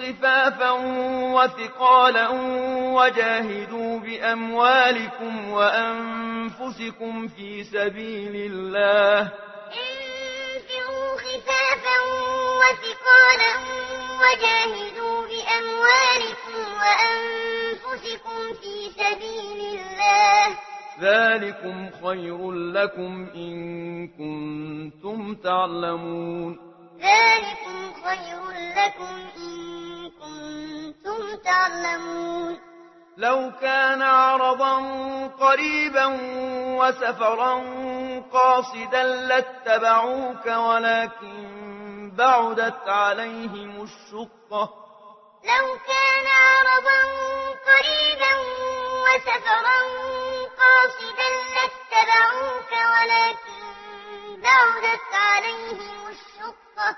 خفافا وثقالا وجاهدوا بأموالكم وأنفسكم في سبيل الله انفروا خفافا وثقالا وجاهدوا بأموالكم وأنفسكم في سبيل الله ذلكم خير لكم إن كنتم تعلمون ذلكم خير لكم إن كنتم تعلمون لو كان عرضا قريبا وسفرا قاصدا لاتبعوك ولكن بعدت عليهم الشقة لو كان عرضا قريبا وسفرا قاصدا لاتبعوك ولكن بعدت عليهم الشقة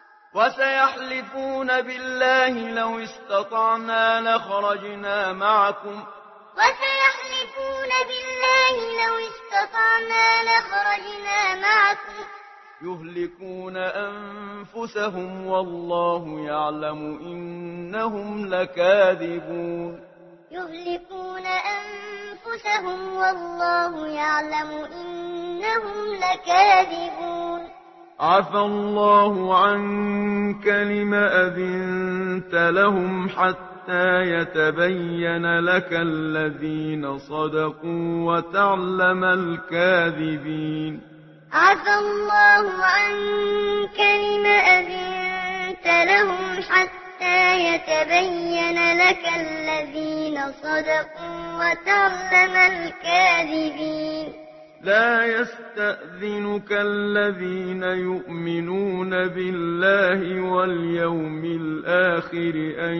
وسيحلفون بالله لو استطعنا لخرجنا معكم وسيحلفون بالله لو استطعنا لخرجنا معكم يهلكون أنفسهم والله يعلم إنهم لكاذبون يهلكون أنفسهم والله يعلم إنهم لكاذبون عفى الله عنك لم أذنت لهم حتى يتبين لك الذين صدقوا وتعلم الكاذبين عفى الله عنك لم أذنت لهم حتى يتبين لك الذين صدقوا وتعلم الكاذبين لا يستأذنك الذين يؤمنون بالله واليوم الآخر أن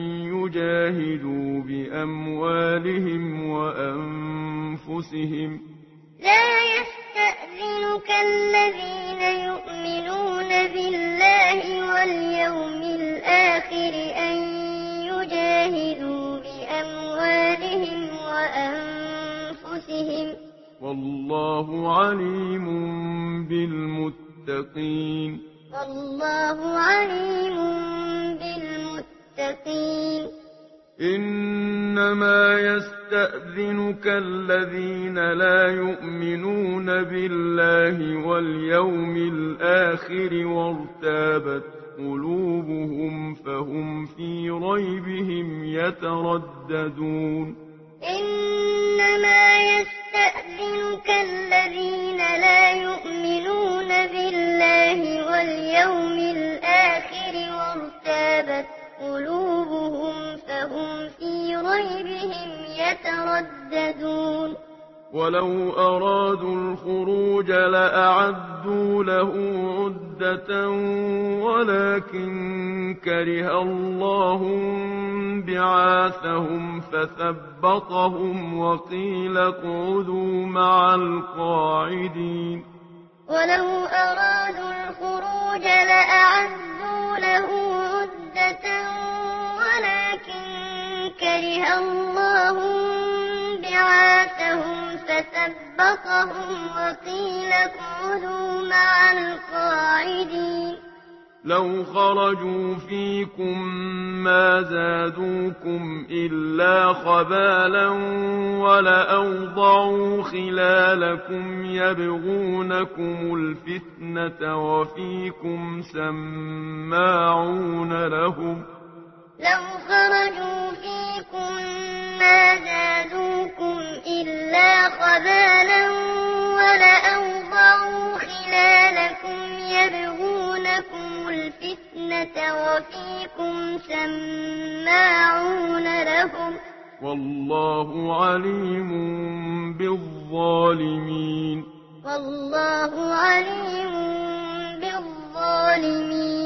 يجاهدوا بأموالهم وأنفسهم لا يستأذنك الذين يؤمنون بالله واليوم الآخر أن يجاهدوا بأموالهم وأنفسهم والله عليم بالمتقين والله عليم بالمتقين إنما يستأذنك الذين لا يؤمنون بالله واليوم الآخر وارتابت قلوبهم فهم في ريبهم يترددون إنما يستأذنك الذين لا يؤمنون بالله واليوم الآخر وارتابت قلوبهم فهم في ريبهم يترددون ولو أرادوا الخروج لأعدوا له عدة ولكن كره الله بعاثهم فثبطهم وقيل اقعدوا مع القاعدين ولو أرادوا الخروج لأعدوا له عدة ولكن كره الله بعاثهم فثبطهم وقيل اقعدوا مع القاعدين لو خرجوا فيكم ما زادوكم إلا خبالا ولأوضعوا خلالكم يبغونكم الفتنة وفيكم سماعون لهم لو خرجوا فيكم ما زادوكم إلا خبالا ولأوضعوا خلالكم يبغونكم الفتنة وفيكم سماعون لهم والله عليم بالظالمين والله عليم بالظالمين